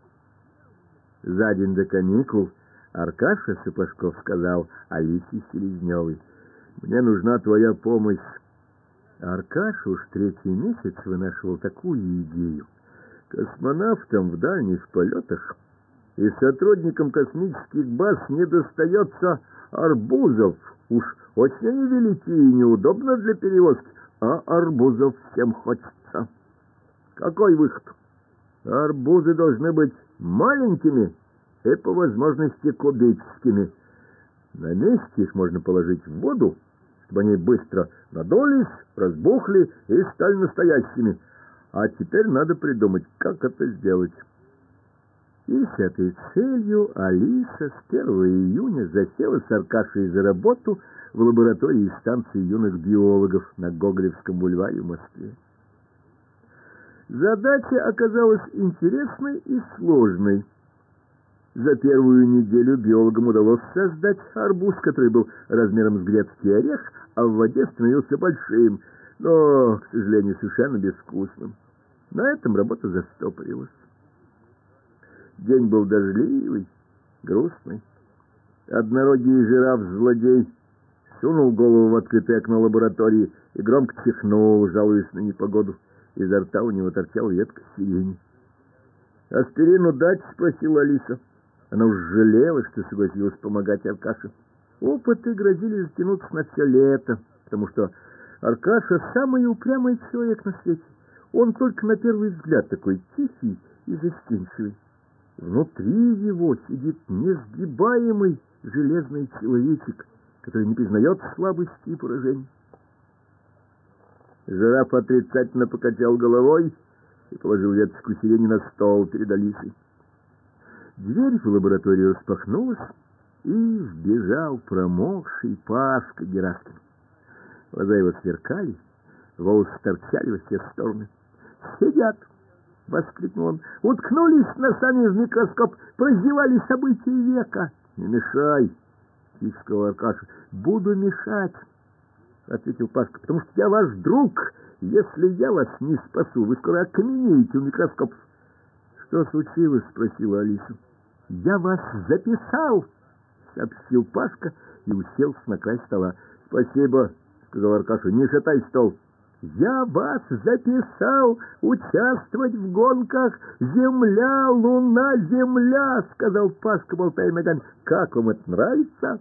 Speaker 1: За день до каникул Аркаша Сапожков сказал Алисе Селезневой: «Мне нужна твоя помощь». Аркаша уж третий месяц вынашивал такую идею. Космонавтам в дальних полетах и сотрудникам космических баз не достается арбузов. Уж очень они велики и неудобно для перевозки, а арбузов всем хочется. Какой выход? Арбузы должны быть маленькими и по возможности кубическими. На месте их можно положить в воду, чтобы они быстро надулись, разбухли и стали настоящими. А теперь надо придумать, как это сделать. И с этой целью Алиса с первого июня засела с Аркашей за работу в лаборатории станции юных биологов на Гоголевском бульваре в Москве. Задача оказалась интересной и сложной. За первую неделю биологам удалось создать арбуз, который был размером с грецкий орех, а в воде становился большим, но, к сожалению, совершенно безвкусным. На этом работа застопорилась. День был дождливый, грустный. Однорогий жираф-злодей сунул голову в открытое окно лаборатории и громко чихнул, жалуясь на непогоду. Изо рта у него торчала ветка сирени. «Аспирину дать?» — спросила Алиса. Она уж жалела, что согласилась помогать Аркаше. Опыты грозили затянуться на все лето, потому что Аркаша — самый упрямый человек на свете. Он только на первый взгляд такой тихий и застенчивый. Внутри его сидит несгибаемый железный человечек, который не признает слабости и поражений. Жираф отрицательно покачал головой и положил веточку сирени на стол перед Алисой. Дверь в лабораторию распахнулась, и вбежал промокший Пашка Гераскин. Глаза его сверкали, волосы торчали во все стороны. «Сидят!» — воскликнул он. «Уткнулись носами в микроскоп, прозевали события века!» «Не мешай!» — тихо сказал Аркаша. «Буду мешать!» — ответил Пашка. «Потому что я ваш друг. Если я вас не спасу, вы скоро окаменеете у микроскопов». «Что случилось?» — спросила Алиса. «Я вас записал!» — сообщил Пашка и уселся на край стола. «Спасибо!» — сказал Аркаша. «Не шатай стол!» «Я вас записал участвовать в гонках Земля, Луна, Земля!» — сказал Пашка, болтая ногами. «Как вам это нравится?»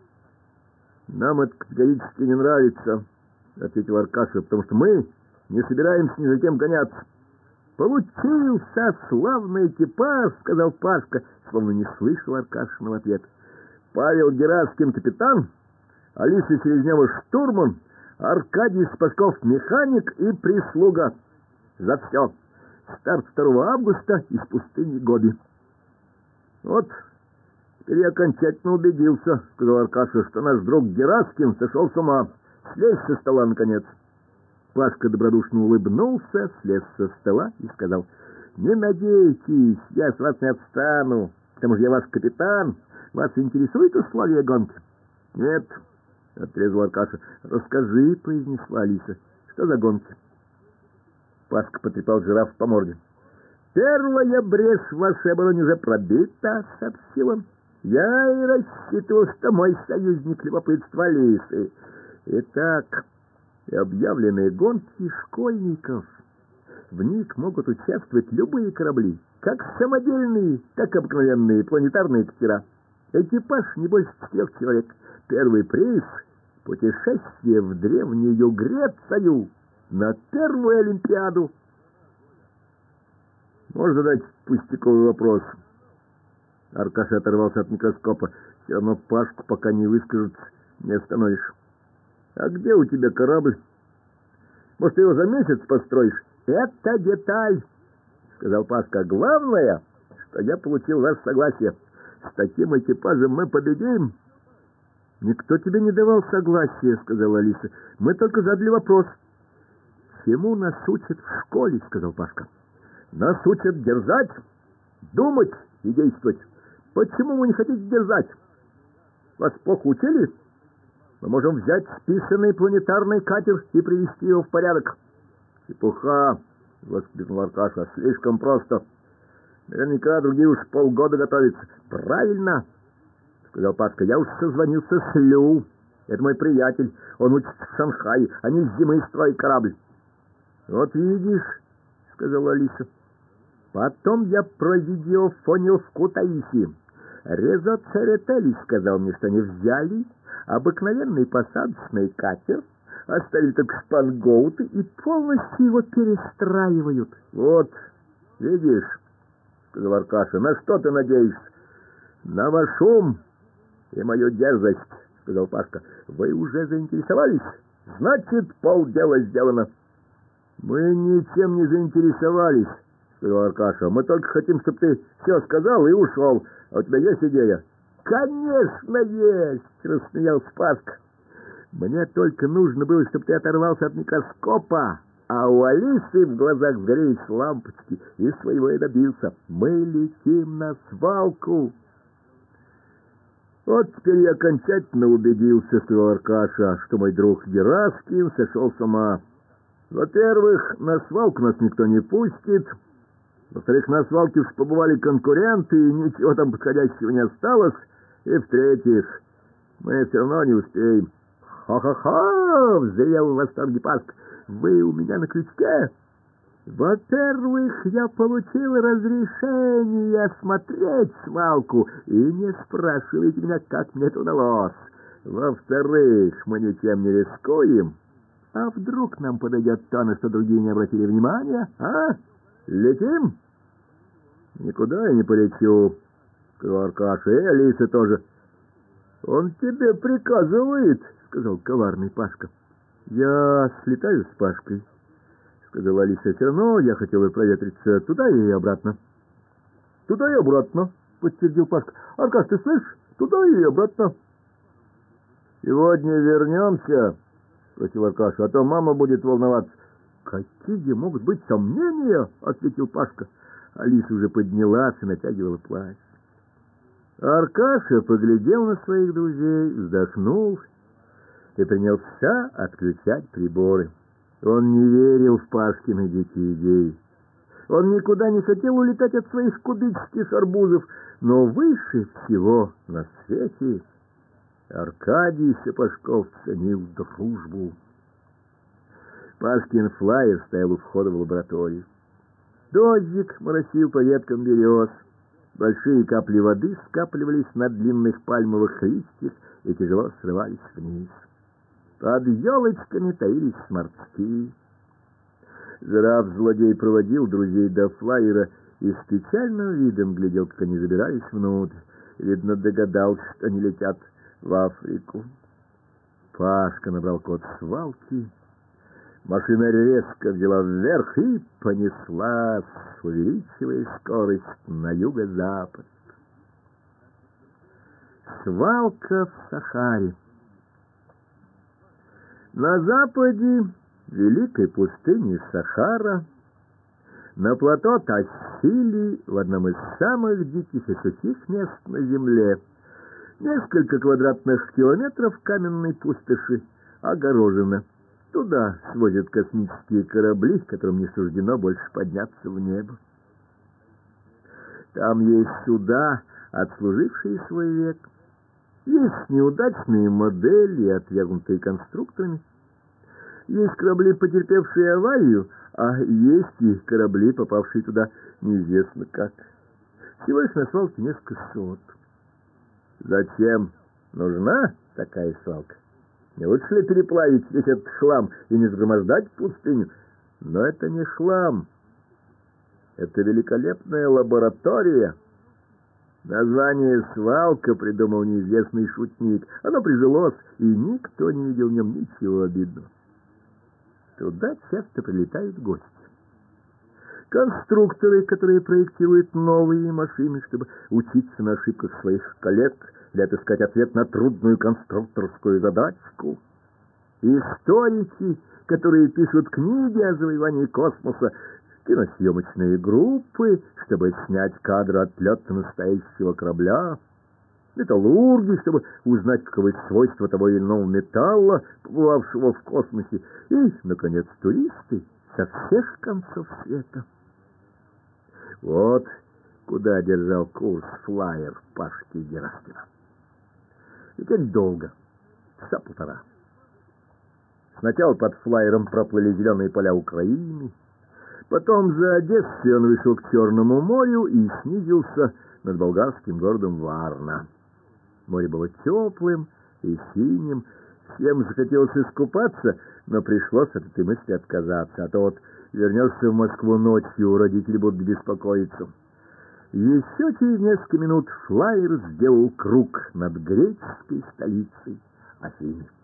Speaker 1: «Нам это категорически не нравится», — ответил Аркаша, «потому что мы не собираемся ни за кем гоняться». «Получился славный экипаж», — сказал Пашка, словно не слышал Аркашиного ответа. «Павел Гераскин капитан, Алиса Селезнева штурман, Аркадий Спашков механик и прислуга. За все. Старт второго августа из пустыни Гоби». «Вот теперь я окончательно убедился», — сказал Аркаша, «что наш друг Гераскин сошел с ума. Слезь со стола, наконец». Пашка добродушно улыбнулся, слез со стола и сказал: «Не надейтесь, я с вас не отстану. К тому же я ваш капитан. Вас интересует условия гонки?» «Нет», — отрезал Аркаша. «Расскажи», — произнесла Алиса. «Что за гонки?» Пашка потрепал жирафа по морде. «Первая брешь в вашей обороне уже пробита», — сообщил он. «Я и рассчитывал, что мой союзник любопытства Алисы. Итак, объявленные гонки школьников. В них могут участвовать любые корабли, как самодельные, так и обыкновенные планетарные катера. Экипаж не больше четырех человек. Первый приз — путешествие в древнюю Грецию на первую Олимпиаду». «Можно задать пустяковый вопрос?» Аркаша оторвался от микроскопа. «Все равно Пашку, пока не выскажется, не остановишь. А где у тебя корабль? Может, ты его за месяц построишь?» «Это деталь», — сказал Пашка. «Главное, что я получил ваше согласие. С таким экипажем мы победим». «Никто тебе не давал согласия», — сказала Алиса. «Мы только задали вопрос». «Чему нас учат в школе?» — сказал Пашка. «Нас учат дерзать, думать и действовать. Почему вы не хотите дерзать? Вас плохо учили? Мы можем взять списанный планетарный катер и привести его в порядок». «Чепуха!» — воскликнул Аркаша. «Слишком просто. Наверняка другие уж полгода готовятся». «Правильно!» — сказал Пашка. «Я уж созвонился с Лю. Это мой приятель. Он учится в Шанхае. Они с зимы строят корабль». «Вот видишь», — сказала Алиса. «Потом я про видеофонил в Кутаиси. Резо Церетели сказал мне, что они взяли обыкновенный посадочный катер, оставили только шпангоуты и полностью его перестраивают». «Вот, видишь», — сказал Аркаша, — «на что ты надеешься?» «На ваш ум и мою дерзость», — сказал Пашка. «Вы уже заинтересовались? Значит, полдела сделано». «Мы ничем не заинтересовались», — сказал Аркаша. «Мы только хотим, чтобы ты все сказал и ушел. А у тебя есть идея?» «Конечно есть», — рассмеялся Пашка. «Мне только нужно было, чтобы ты оторвался от микроскопа, а у Алисы в глазах сгорелись лампочки, и своего я добился. Мы летим на свалку». «Вот теперь я окончательно убедился, — сказал Аркаша, — что мой друг Гераскин сошел с ума. Во-первых, на свалку нас никто не пустит. Во-вторых, на свалке уж побывали конкуренты, и ничего там подходящего не осталось. И в-третьих, мы все равно не успеем». «Хо-хо-хо!» — взревел в восторге Пашка. «Вы у меня на крючке? Во-первых, я получил разрешение осмотреть свалку, и не спрашивайте меня, как мне это удалось. Во-вторых, мы ничем не рискуем. А вдруг нам подойдет то, на что другие не обратили внимания? А? Летим?» «Никуда я не полечу», — сказал Аркаша, — «и Алиса тоже». «Он тебе приказывает», — сказал коварный Пашка. Я слетаю с Пашкой, сказала Алиса. Все равно я хотела проветриться туда и обратно. Туда и обратно, подтвердил Пашка. Аркаш, ты слышишь? Туда и обратно. Сегодня вернемся, спросил Аркаш, а то мама будет волноваться. Какие могут быть сомнения, ответил Пашка. Алиса уже поднялась и натягивала плащ. Аркаша поглядел на своих друзей, вздохнул и принялся отключать приборы. Он не верил в Пашкины дикие идеи. Он никуда не хотел улетать от своих кубических арбузов, но выше всего на свете Аркадий Сапожков ценил дружбу. Пашкин флайер стоял у входа в лабораторию. Дождик моросил по веткам берез. Большие капли воды скапливались на длинных пальмовых листьях и тяжело срывались вниз. Под елочками таились сморчки. Жираф-злодей проводил друзей до флайера и с печальным видом глядел, как они забирались внутрь. Видно, догадался, что они летят в Африку. Пашка набрал код свалки. Машина резко взяла вверх и понеслась, увеличивая скорость на юго-запад. Свалка в Сахаре. На западе великой пустыни Сахара, на плато Тассили, в одном из самых диких и сухих мест на земле, несколько квадратных километров каменной пустоши огорожено. Туда свозят космические корабли, которым не суждено больше подняться в небо. Там есть суда, отслужившие свой век. Есть неудачные модели, отвергнутые конструкторами. Есть корабли, потерпевшие аварию, а есть и корабли, попавшие туда неизвестно как. Всего лишь на свалке несколько сот. Зачем нужна такая свалка? Не лучше ли переплавить весь этот хлам и не загромождать пустыню? Но это не хлам. Это великолепная лаборатория. Название «свалка» придумал неизвестный шутник. Оно прижилось, и никто не видел в нем ничего обидного. Туда часто прилетают гости. Конструкторы, которые проектируют новые машины, чтобы учиться на ошибках своих коллег или отыскать ответ на трудную конструкторскую задачку. Историки, которые пишут книги о завоевании космоса, киносъемочные группы, чтобы снять кадры отлета настоящего корабля, металлурги, чтобы узнать, каковы свойства того или иного металла, побывавшего в космосе, и, наконец, туристы со всех концов света. Вот куда держал курс флайер Пашки Гераскина. Лететь долго, часа полтора. Сначала под флайером проплыли зеленые поля Украины, потом за Одессой он вышел к Черному морю и снизился над болгарским городом Варна. Море было теплым и синим, всем захотелось искупаться, но пришлось от этой мысли отказаться, а то вот вернешься в Москву ночью, родители будут беспокоиться. Еще через несколько минут флайер сделал круг над греческой столицей Афины.